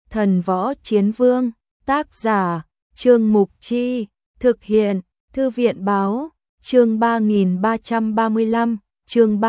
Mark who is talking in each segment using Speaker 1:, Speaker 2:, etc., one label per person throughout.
Speaker 1: Thần Võ Chiến Vương, tác giả, Trương Mục Chi, thực hiện, Thư viện Báo, chương 3335, chương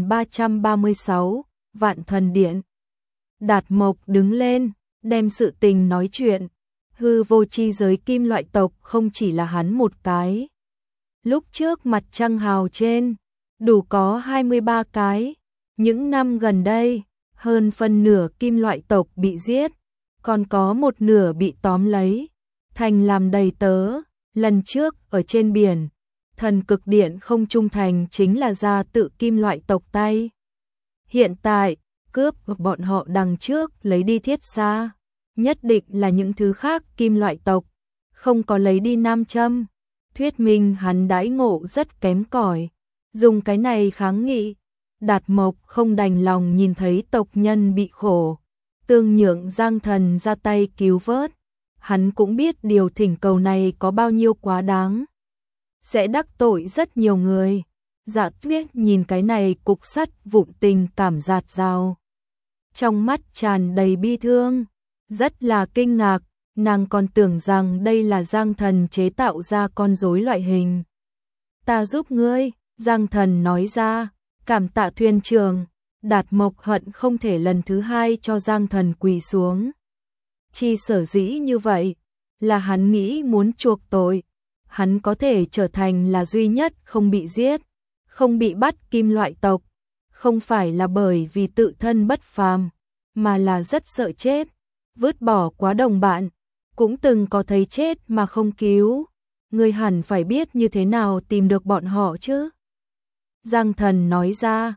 Speaker 1: 3336, Vạn Thần Điện. Đạt Mộc đứng lên, đem sự tình nói chuyện. Hư vô chi giới kim loại tộc không chỉ là hắn một cái. Lúc trước mặt trăng hào trên, đủ có 23 cái. Những năm gần đây, hơn phân nửa kim loại tộc bị giết, còn có một nửa bị tóm lấy, thành làm đầy tớ. Lần trước ở trên biển, thần cực điện không trung thành chính là ra tự kim loại tộc tay. Hiện tại, cướp bọn họ đằng trước lấy đi thiết xa, nhất định là những thứ khác kim loại tộc, không có lấy đi nam châm. Thuyết minh hắn đãi ngộ rất kém cỏi, dùng cái này kháng nghị. Đạt Mộc không đành lòng nhìn thấy tộc nhân bị khổ, tương nhượng Giang Thần ra tay cứu vớt. Hắn cũng biết điều thỉnh cầu này có bao nhiêu quá đáng, sẽ đắc tội rất nhiều người. Dạ Tuyết nhìn cái này cục sắt vụn tình cảm dạt dào, trong mắt tràn đầy bi thương, rất là kinh ngạc. Nàng còn tưởng rằng đây là Giang Thần chế tạo ra con rối loại hình. Ta giúp ngươi, Giang Thần nói ra, cảm tạ thuyền trưởng. Đạt Mộc hận không thể lần thứ hai cho Giang Thần quỳ xuống. Chi sở dĩ như vậy, là hắn nghĩ muốn chuộc tội. Hắn có thể trở thành là duy nhất không bị giết, không bị bắt kim loại tộc, không phải là bởi vì tự thân bất phàm, mà là rất sợ chết, vứt bỏ quá đồng bạn, cũng từng có thấy chết mà không cứu. Ngươi hẳn phải biết như thế nào tìm được bọn họ chứ. Giang Thần nói ra,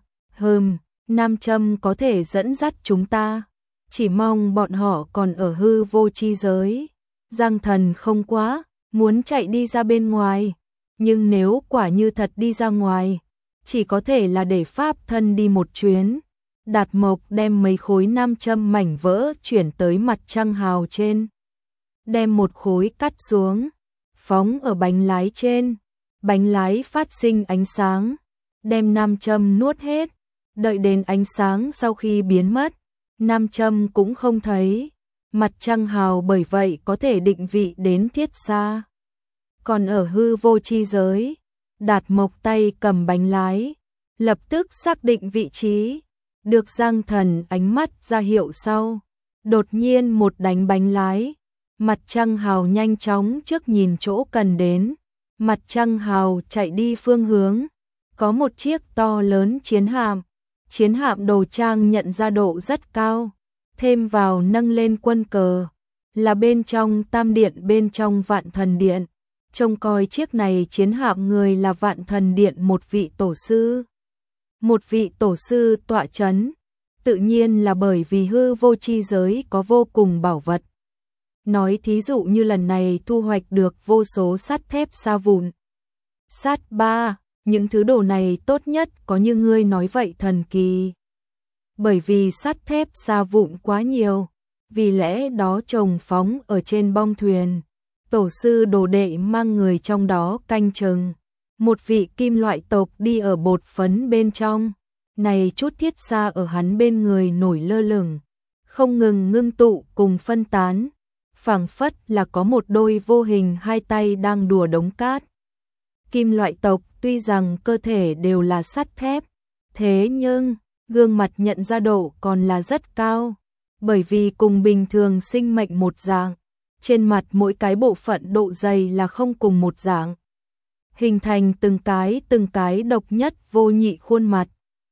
Speaker 1: nam châm có thể dẫn dắt chúng ta, chỉ mong bọn họ còn ở hư vô chi giới. Giang Thần không quá muốn chạy đi ra bên ngoài, nhưng nếu quả như thật đi ra ngoài, chỉ có thể là để pháp thân đi một chuyến. Đạt Mộc đem mấy khối nam châm mảnh vỡ chuyển tới mặt trăng hào trên, đem một khối cắt xuống, phóng ở bánh lái trên. Bánh lái phát sinh ánh sáng, đem nam châm nuốt hết. Đợi đến ánh sáng sau khi biến mất, nam châm cũng không thấy. Mặt trăng hào bởi vậy có thể định vị đến thiết xa. Còn ở hư vô chi giới, Đạt Mộc tay cầm bánh lái, lập tức xác định vị trí. Được Giang Thần ánh mắt ra hiệu sau, đột nhiên một đánh bánh lái. Mặt trăng hào nhanh chóng trước nhìn chỗ cần đến. Mặt trăng hào chạy đi phương hướng, có một chiếc to lớn chiến hạm. Chiến hạm đồ trang nhận ra độ rất cao, thêm vào nâng lên quân cờ, là bên trong Tam Điện, bên trong Vạn Thần Điện. Trông coi chiếc này chiến hạm người là Vạn Thần Điện một vị tổ sư. Một vị tổ sư tọa chấn, tự nhiên là bởi vì hư vô chi giới có vô cùng bảo vật. Nói thí dụ như lần này thu hoạch được vô số sắt thép sa vụn. Sắt ba, những thứ đồ này tốt nhất có như ngươi nói vậy thần kỳ. Bởi vì sắt thép sa vụn quá nhiều, vì lẽ đó trồng phóng ở trên bong thuyền. Tổ sư đồ đệ mang người trong đó canh chừng. Một vị kim loại tộc đi ở bột phấn bên trong. Này chút thiết xa ở hắn bên người nổi lơ lửng, không ngừng ngưng tụ cùng phân tán, phảng phất là có một đôi vô hình hai tay đang đùa đống cát. Kim loại tộc tuy rằng cơ thể đều là sắt thép, thế nhưng gương mặt nhận ra độ còn là rất cao, bởi vì cùng bình thường sinh mệnh một dạng, trên mặt mỗi cái bộ phận độ dày là không cùng một dạng, hình thành từng cái độc nhất vô nhị khuôn mặt.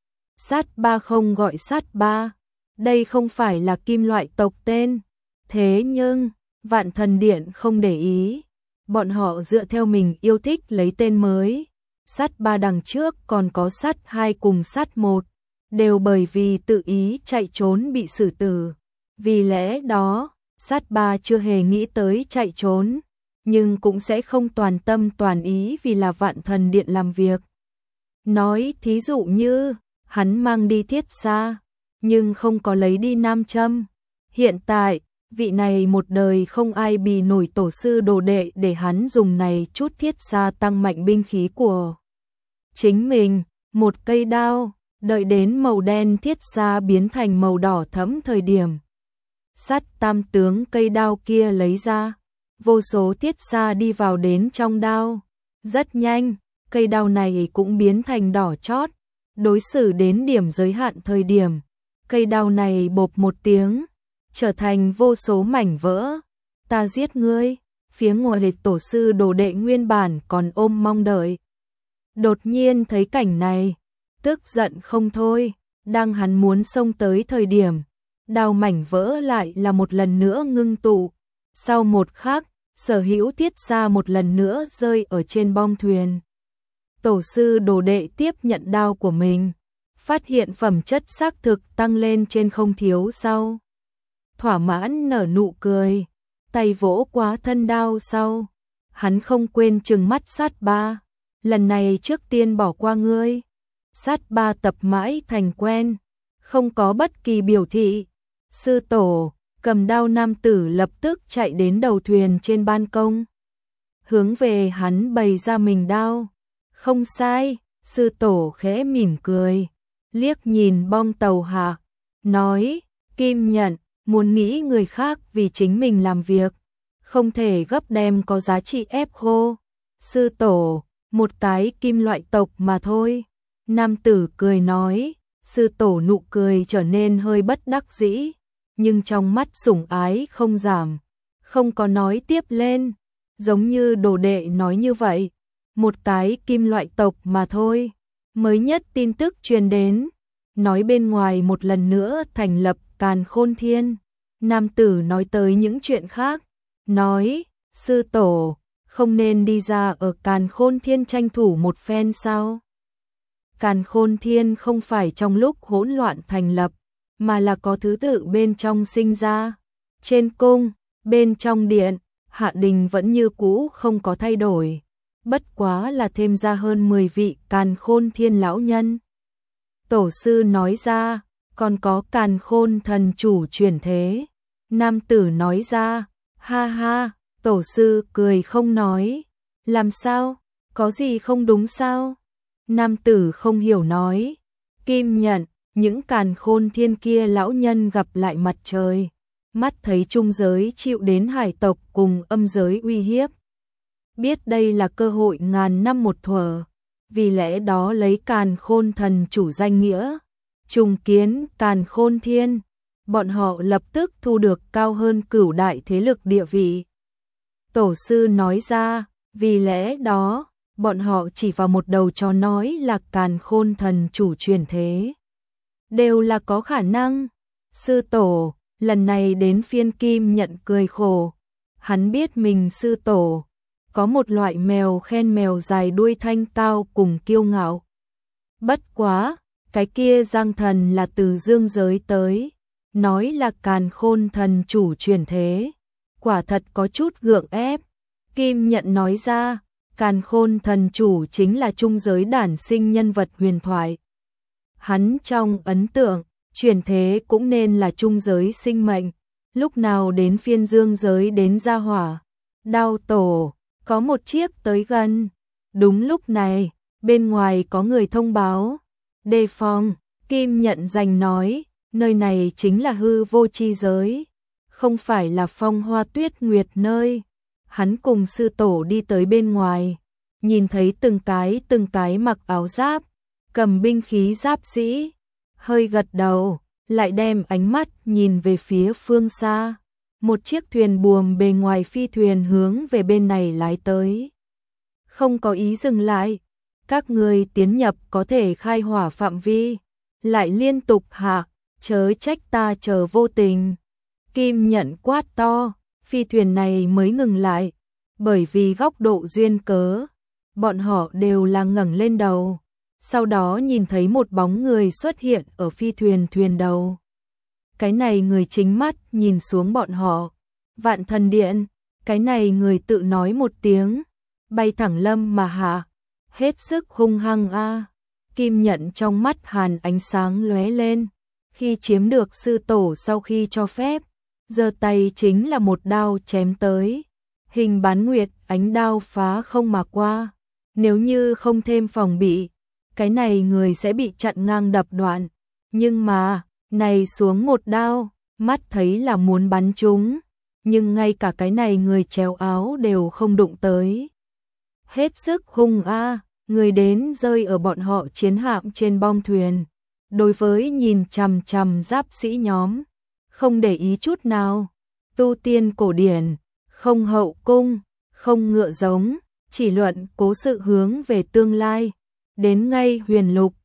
Speaker 1: Sắt ba không gọi sắt ba, đây không phải là kim loại tộc tên, thế nhưng Vạn Thần Điện không để ý, bọn họ dựa theo mình yêu thích lấy tên mới. Sắt ba đằng trước còn có sắt hai cùng sắt một, đều bởi vì tự ý chạy trốn bị xử tử. Vì lẽ đó, sắt ba chưa hề nghĩ tới chạy trốn, nhưng cũng sẽ không toàn tâm toàn ý vì là Vạn Thần Điện làm việc. Nói thí dụ như, hắn mang đi thiết xa, nhưng không có lấy đi nam châm. Hiện tại, vị này một đời không ai bì nổi tổ sư đồ đệ để hắn dùng này chút thiết xa tăng mạnh binh khí của chính mình. Một cây đao, đợi đến màu đen thiết xa biến thành màu đỏ thẫm thời điểm, Sắt tam tướng cây đao kia lấy ra, vô số tiết xa đi vào đến trong đao. Rất nhanh, cây đao này cũng biến thành đỏ chót, đối xử đến điểm giới hạn thời điểm. Cây đao này bộp một tiếng, trở thành vô số mảnh vỡ. Ta giết ngươi, phía ngoài địch tổ sư đồ đệ nguyên bản còn ôm mong đợi. Đột nhiên thấy cảnh này, tức giận không thôi, đang hắn muốn xông tới thời điểm. Đao mảnh vỡ lại là một lần nữa ngưng tụ. Sau một khắc, sở hữu tiết ra một lần nữa rơi ở trên bong thuyền. Tổ sư đồ đệ tiếp nhận đao của mình, phát hiện phẩm chất xác thực tăng lên trên không thiếu sau. Thỏa mãn nở nụ cười, tay vỗ quá thân đao sau. Hắn không quên trừng mắt sát ba, lần này trước tiên bỏ qua ngươi. Sát ba tập mãi thành quen, không có bất kỳ biểu thị. Sư tổ, cầm đao nam tử lập tức chạy đến đầu thuyền trên ban công. Hướng về hắn bày ra mình đao. Không sai, sư tổ khẽ mỉm cười, liếc nhìn bong tàu hạ, nói, Kim Nhận, muốn nghĩ người khác vì chính mình làm việc, không thể gấp đem có giá trị ép khô. Sư tổ, một cái kim loại tộc mà thôi. Nam tử cười nói, sư tổ nụ cười trở nên hơi bất đắc dĩ, nhưng trong mắt sủng ái không giảm, không có nói tiếp lên, giống như đồ đệ nói như vậy, một cái kim loại tộc mà thôi. Mới nhất tin tức truyền đến, nói bên ngoài một lần nữa thành lập Càn Khôn Thiên. Nam tử nói tới những chuyện khác, nói, sư tổ, không nên đi ra ở Càn Khôn Thiên tranh thủ một phen sao? Càn Khôn Thiên không phải trong lúc hỗn loạn thành lập, mà là có thứ tự bên trong sinh ra. Trên cung, bên trong điện, hạ đình vẫn như cũ không có thay đổi, bất quá là thêm ra hơn 10 vị Càn Khôn Thiên lão nhân. Tổ sư nói ra, còn có Càn Khôn thần chủ chuyển thế. Nam tử nói ra, ha ha, tổ sư cười không nói, làm sao, có gì không đúng sao? Nam tử không hiểu nói, Kim Nhận, những Càn Khôn Thiên kia lão nhân gặp lại mặt trời, mắt thấy trung giới chịu đến hải tộc cùng âm giới uy hiếp. Biết đây là cơ hội ngàn năm một thuở, vì lẽ đó lấy Càn Khôn thần chủ danh nghĩa, trùng kiến Càn Khôn Thiên, bọn họ lập tức thu được cao hơn cửu đại thế lực địa vị. Tổ sư nói ra, vì lẽ đó, bọn họ chỉ vào một đầu chó nói là Càn Khôn thần chủ chuyển thế. Đều là có khả năng. Sư tổ, lần này đến phiên Kim Nhận cười khổ. Hắn biết mình sư tổ, có một loại mèo khen mèo dài đuôi thanh cao cùng kiêu ngạo. Bất quá, cái kia Giang thần là từ dương giới tới, nói là Càn Khôn thần chủ chuyển thế. Quả thật có chút gượng ép. Kim Nhận nói ra, Càn Khôn thần chủ chính là trung giới đản sinh nhân vật huyền thoại. Hắn trong ấn tượng, chuyển thế cũng nên là trung giới sinh mệnh, lúc nào đến phiên dương giới đến gia hỏa. Đao tổ, có một chiếc tới gần. Đúng lúc này, bên ngoài có người thông báo. Đề phòng, Kim Nhận giành nói, nơi này chính là hư vô chi giới, không phải là Phong Hoa Tuyết Nguyệt nơi. Hắn cùng sư tổ đi tới bên ngoài, nhìn thấy từng cái mặc áo giáp, cầm binh khí giáp sĩ, hơi gật đầu, lại đem ánh mắt nhìn về phía phương xa. Một chiếc thuyền buồm bề ngoài phi thuyền hướng về bên này lái tới. Không có ý dừng lại, các người tiến nhập có thể khai hỏa phạm vi, lại liên tục hạ, chớ trách ta chờ vô tình. Kim Nhận quát to, phi thuyền này mới ngừng lại, bởi vì góc độ duyên cớ, bọn họ đều là ngẩng lên đầu, sau đó nhìn thấy một bóng người xuất hiện ở phi thuyền đầu. Cái này người chính mắt nhìn xuống bọn họ, Vạn Thần Điện, cái này người tự nói một tiếng, bay thẳng lâm mà hạ, hết sức hung hăng a. Kim Nhận trong mắt hàn ánh sáng lóe lên, khi chiếm được sư tổ sau khi cho phép, giơ tay chính là một đao chém tới. Hình bán nguyệt, ánh đao phá không mà qua. Nếu như không thêm phòng bị, cái này người sẽ bị chặn ngang đập đoạn. Nhưng mà, này xuống một đao, mắt thấy là muốn bắn chúng, nhưng ngay cả cái này người chéo áo đều không đụng tới. Hết sức hung người đến rơi ở bọn họ chiến hạm trên bong thuyền. Đối với nhìn chằm chằm giáp sĩ nhóm, không để ý chút nào. Tu tiên cổ điển, không hậu cung, không ngựa giống, chỉ luận cố sự hướng về tương lai. Đến ngay huyền lục,